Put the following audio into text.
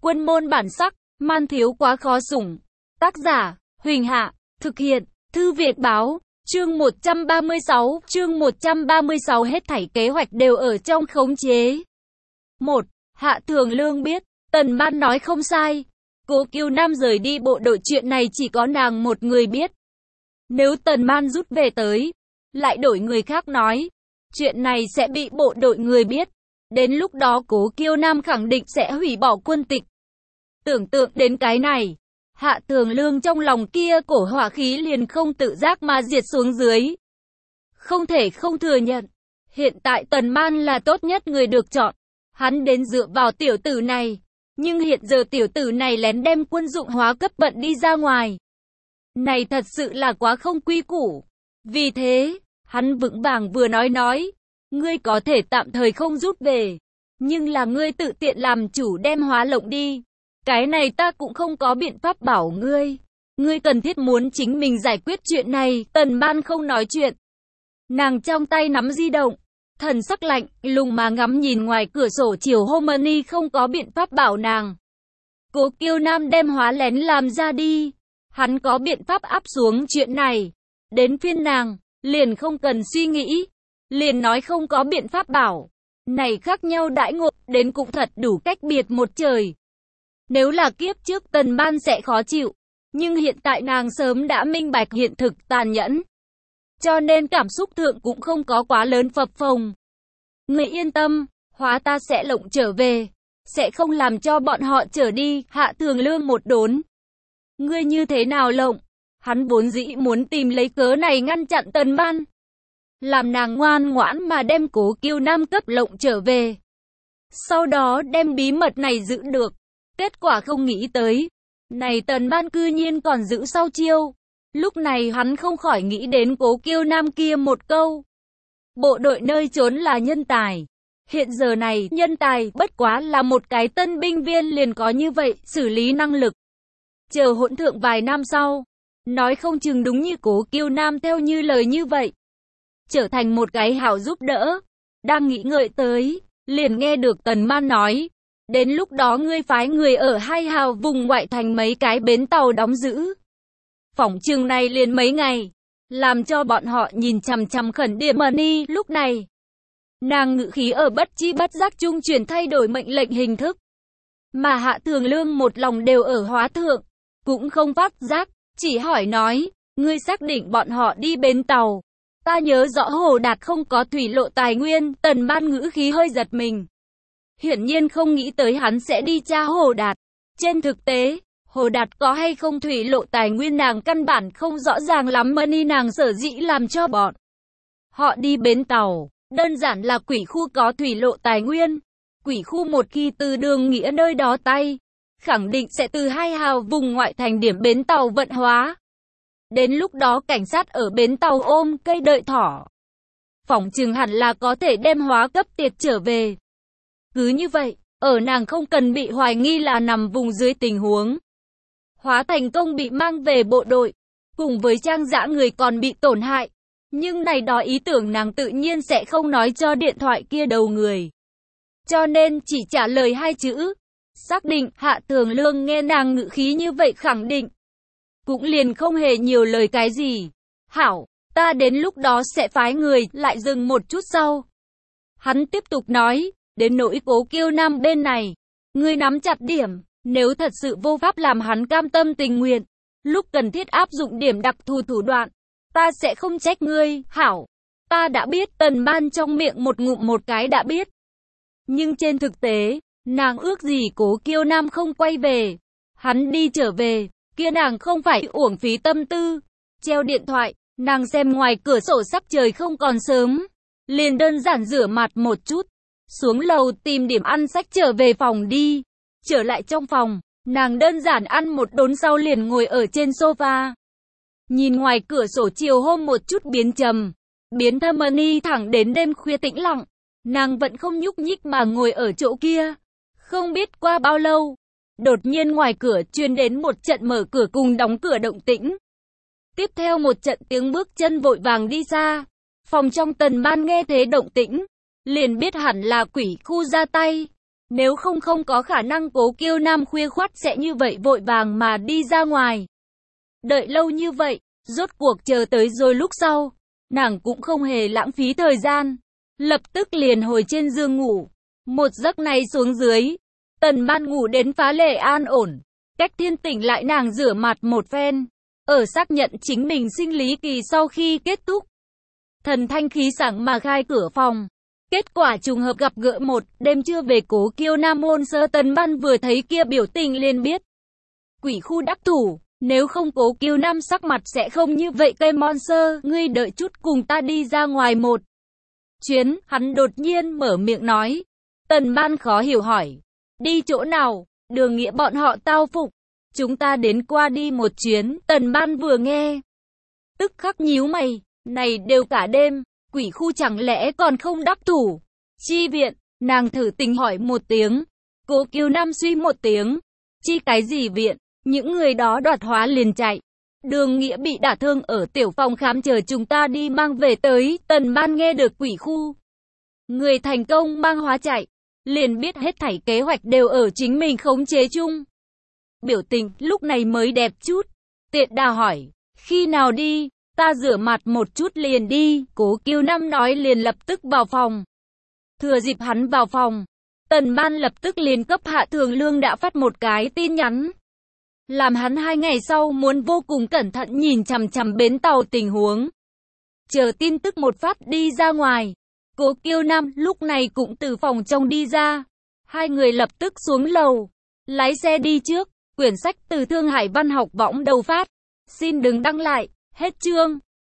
Quân môn bản sắc, man thiếu quá khó sủng. Tác giả, Huỳnh Hạ, thực hiện, Thư Viện Báo, chương 136, hết thảy kế hoạch đều ở trong khống chế. 1. Hạ Thường Lương biết, Tần Ban nói không sai. Cố Kiêu Nam rời đi bộ đội chuyện này chỉ có nàng một người biết. Nếu Tần Ban rút về tới, lại đổi người khác nói, chuyện này sẽ bị bộ đội người biết. Đến lúc đó Cố Kiêu Nam khẳng định sẽ hủy bỏ quân tịch. Tưởng tượng đến cái này, Hạ Thường Lương trong lòng kia cổ hỏa khí liền không tự giác mà diệt xuống dưới. Không thể không thừa nhận, hiện tại Tần Ban là tốt nhất người được chọn. Hắn đến dựa vào tiểu tử này, nhưng hiện giờ tiểu tử này lén đem quân dụng hóa cấp bận đi ra ngoài. Này thật sự là quá không quy củ. Vì thế, hắn vững vàng vừa nói, ngươi có thể tạm thời không rút về, nhưng là ngươi tự tiện làm chủ đem hóa lộng đi. Cái này ta cũng không có biện pháp bảo ngươi. Ngươi cần thiết muốn chính mình giải quyết chuyện này. Tần Ban không nói chuyện. Nàng trong tay nắm di động, thần sắc lạnh lùng mà ngắm nhìn ngoài cửa sổ chiều Homani không có biện pháp bảo nàng. Cố Kiêu Nam đem hóa lén làm ra đi. Hắn có biện pháp áp xuống chuyện này. Đến phiên nàng, liền không cần suy nghĩ. Liền nói không có biện pháp bảo. Này khác nhau đãi ngộ, đến cũng thật đủ cách biệt một trời. Nếu là kiếp trước Tần Ban sẽ khó chịu. Nhưng hiện tại nàng sớm đã minh bạch hiện thực tàn nhẫn. Cho nên cảm xúc thượng cũng không có quá lớn phập phồng. Người yên tâm, hóa ta sẽ lộng trở về. Sẽ không làm cho bọn họ trở đi. Hạ Thường Lương một đốn. Ngươi như thế nào lộng? Hắn vốn dĩ muốn tìm lấy cớ này ngăn chặn Tần Ban. Làm nàng ngoan ngoãn mà đem Cố Kiêu Nam cấp lộng trở về. Sau đó đem bí mật này giữ được. Kết quả không nghĩ tới. Này Tần Ban cư nhiên còn giữ sau chiêu. Lúc này hắn không khỏi nghĩ đến Cố Kiêu Nam kia một câu. Bộ đội nơi trốn là nhân tài. Hiện giờ này nhân tài bất quá là một cái tân binh viên liền có như vậy xử lý năng lực. Chờ hỗn thượng vài năm sau. Nói không chừng đúng như Cố Kiêu Nam theo như lời như vậy. Trở thành một cái hảo giúp đỡ. Đang nghĩ ngợi tới. Liền nghe được Tần Ban nói. Đến lúc đó ngươi phái người ở hai hào vùng ngoại thành mấy cái bến tàu đóng giữ. Phỏng chừng này liền mấy ngày. Làm cho bọn họ nhìn chằm chằm khẩn điểm Mani lúc này. Nàng ngữ khí ở bất chi bất giác trung chuyển thay đổi mệnh lệnh hình thức. Mà Hạ Thường Lương một lòng đều ở hóa thượng. Cũng không phát giác, chỉ hỏi nói, ngươi xác định bọn họ đi bến tàu. Ta nhớ rõ Hồ Đạt không có thủy lộ tài nguyên. Tần Ban ngữ khí hơi giật mình. Hiển nhiên không nghĩ tới hắn sẽ đi tra Hồ Đạt. Trên thực tế, Hồ Đạt có hay không thủy lộ tài nguyên nàng căn bản không rõ ràng lắm Mani nàng sở dĩ làm cho bọn họ đi bến tàu. Đơn giản là quỷ khu có thủy lộ tài nguyên. Quỷ khu một khi từ đường nghĩa nơi đó tay, khẳng định sẽ từ hai hào vùng ngoại thành điểm bến tàu vận hóa. Đến lúc đó cảnh sát ở bến tàu ôm cây đợi thỏ. Phỏng chừng hẳn là có thể đem hóa cấp tiệt trở về. Cứ như vậy, ở nàng không cần bị hoài nghi là nằm vùng dưới tình huống. Hóa thành công bị mang về bộ đội, cùng với Trang Dã người còn bị tổn hại. Nhưng này đó ý tưởng nàng tự nhiên sẽ không nói cho điện thoại kia đầu người. Cho nên chỉ trả lời hai chữ. Xác định. Hạ Thường Lương nghe nàng ngữ khí như vậy khẳng định. Cũng liền không hề nhiều lời cái gì. Hảo, ta đến lúc đó sẽ phái người. Lại dừng một chút sau. Hắn tiếp tục nói. Đến nỗi Cố Kiêu Nam bên này, ngươi nắm chặt điểm, nếu thật sự vô pháp làm hắn cam tâm tình nguyện, lúc cần thiết áp dụng điểm đặc thù thủ đoạn, ta sẽ không trách ngươi. Hảo, ta đã biết. Tần Ban trong miệng một ngụm một cái đã biết. Nhưng trên thực tế, nàng ước gì Cố Kiêu Nam không quay về, hắn đi trở về, kia nàng không phải uổng phí tâm tư. Treo điện thoại, nàng xem ngoài cửa sổ sắc trời không còn sớm, liền đơn giản rửa mặt một chút. Xuống lầu tìm điểm ăn sách trở về phòng đi. Trở lại trong phòng, nàng đơn giản ăn một đốn sau liền ngồi ở trên sofa. Nhìn ngoài cửa sổ chiều hôm một chút biến trầm, biến thâm Mani thẳng đến đêm khuya tĩnh lặng. Nàng vẫn không nhúc nhích mà ngồi ở chỗ kia. Không biết qua bao lâu, đột nhiên ngoài cửa truyền đến một trận mở cửa cùng đóng cửa động tĩnh. Tiếp theo một trận tiếng bước chân vội vàng đi xa. Phòng trong Tần Ban nghe thế động tĩnh, liền biết hẳn là quỷ khu ra tay. Nếu không không có khả năng Cố Kiêu Nam khuya khoắt sẽ như vậy vội vàng mà đi ra ngoài. Đợi lâu như vậy, rốt cuộc chờ tới rồi lúc sau, nàng cũng không hề lãng phí thời gian, lập tức liền hồi trên giường ngủ. Một giấc này xuống dưới, Tần Ban ngủ đến phá lệ an ổn, cách thiên tỉnh lại nàng rửa mặt một phen, ở xác nhận chính mình sinh lý kỳ sau khi kết thúc. Thần thanh khí sảng mà khai cửa phòng. Kết quả trùng hợp gặp gỡ một đêm chưa về Cố Kiêu Nam hôn sơ. Tần Ban vừa thấy kia biểu tình liền biết. Quỷ khu đắc thủ, nếu không Cố Kiêu Nam sắc mặt sẽ không như vậy. Cây monster, ngươi đợi chút cùng ta đi ra ngoài một chuyến, hắn đột nhiên mở miệng nói. Tần Ban khó hiểu hỏi, đi chỗ nào? Đường Nghĩa bọn họ tao phục, chúng ta đến qua đi một chuyến. Tần Ban vừa nghe, tức khắc nhíu mày, này đều cả đêm, quỷ khu chẳng lẽ còn không đắc thủ? Chi viện, nàng thử tình hỏi một tiếng. Cố Kiêu Nam suy một tiếng, chi cái gì viện, những người đó đoạt hóa liền chạy. Đường Nghĩa bị đả thương ở tiểu phòng khám chờ chúng ta đi mang về tới. Tần Ban nghe được quỷ khu người thành công mang hóa chạy, liền biết hết thảy kế hoạch đều ở chính mình khống chế chung. Biểu tình lúc này mới đẹp chút. Tiện đà hỏi, khi nào đi? Ta rửa mặt một chút liền đi. Cố Kiêu Nam nói liền lập tức vào phòng. Thừa dịp hắn vào phòng, Tần Ban lập tức liền cấp Hạ Thường Lương đã phát một cái tin nhắn, làm hắn 2 ngày sau muốn vô cùng cẩn thận nhìn chằm chằm bến tàu tình huống. Chờ tin tức một phát đi ra ngoài, Cố Kiêu Nam lúc này cũng từ phòng trong đi ra. Hai người lập tức xuống lầu, lái xe đi trước. Quyển sách từ Thương Hải Văn học võng đầu phát. Xin đừng đăng lại. Hết chương.